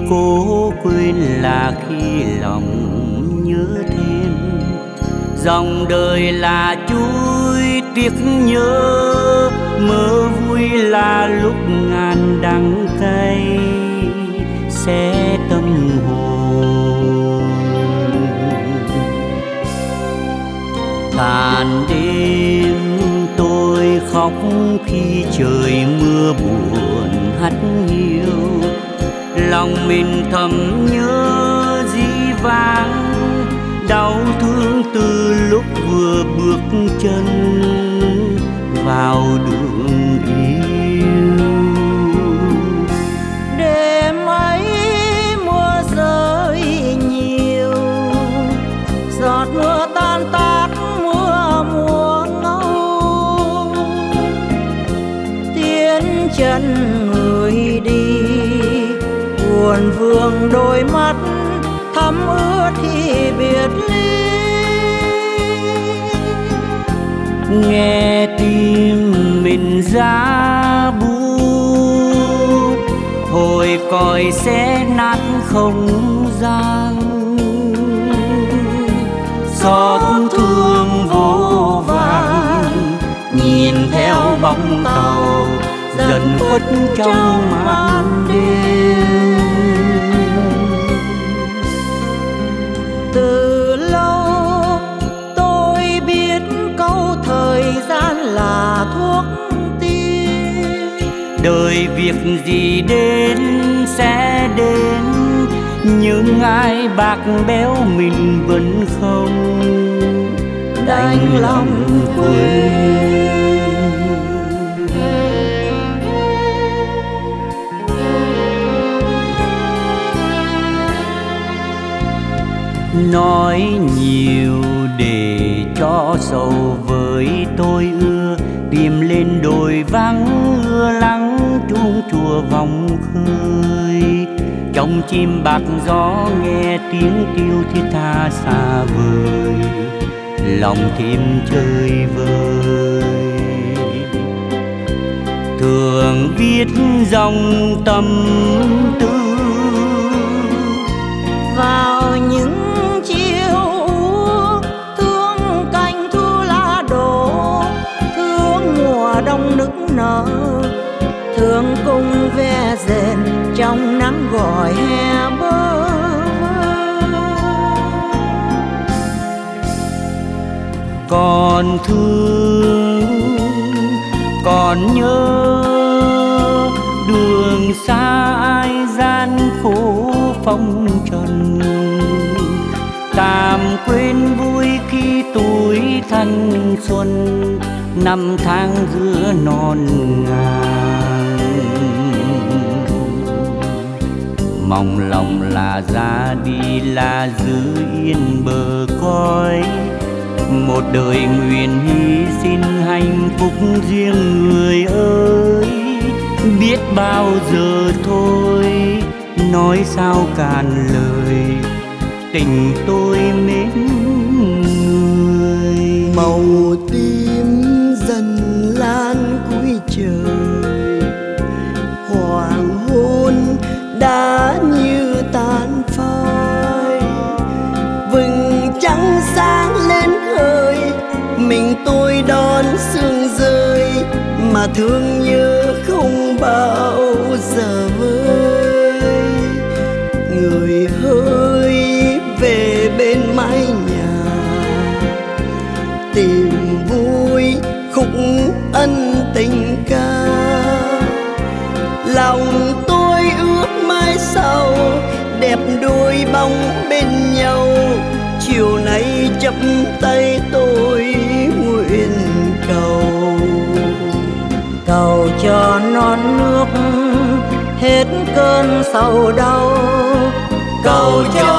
cố quên là khi lòng nhớ thêm. Dòng đời là chuối tiếc nhớ, mơ vui là lúc ngàn đắng cay xé tâm hồn. Tàn đêm tôi khóc khi trời mưa buồn hắt hiu, lòng mình thầm nhớ dĩ vãng, đau thương từ lúc vừa bước chân vào đường yêu. Đêm ấy mưa rơi nhiều, giọt mưa tan tác mưa mùa ngâu. Tiến chân người đi, buồn vương đôi mắt thắm ướt khi biệt ly. Nghe tim mình giá buốt, hồi còi xé nát không gian. Xót thương vô vàn, nhìn theo bóng tàu dần khuất trong màn đêm. Từ lâu tôi biết câu thời gian là thuốc tiên. Đời việc gì đến sẽ đến, nhưng ai bạc béo mình vẫn không đành lòng quên. Nói nhiều để cho sầu với tôi ưa, tìm lên đồi vắng ưa lắng chuông chùa vòng khơi. Trong chim bạc gió nghe tiếng kêu thiết tha xa vời, lòng thêm chơi vơi. Thường viết dòng tâm tư vào những chiều thương cành thu lá đổ, thương mùa đông nức nở, thương cung ve rền trong nắng gọi hè bơ vơ. Còn thương còn nhớ đường xa ai gian khổ phong trần, tạm quên vui khi tuổi thanh xuân, năm tháng giữa non ngàn. Mong lòng là ra đi là giữ yên bờ cõi, một đời nguyện hy sinh hạnh phúc riêng người ơi. Biết bao giờ thôi nói sao cạn lời, tình tôi mến người. Màu tím dần lan cuối trời, hoàng hôn đã như tàn phai. Vầng trăng sáng lên khơi, mình tôi đón sương rơi, mà thương nhớ không bao giờ vơi. Người hỡi về bên mái nhà, tìm vui khúc ân tình ca. Lòng tôi ước mai sau đẹp đôi bóng bên nhau, chiều nay chắp tay tôi nguyện cầu. Cầu cho non nước hết cơn sầu đau, cầu cho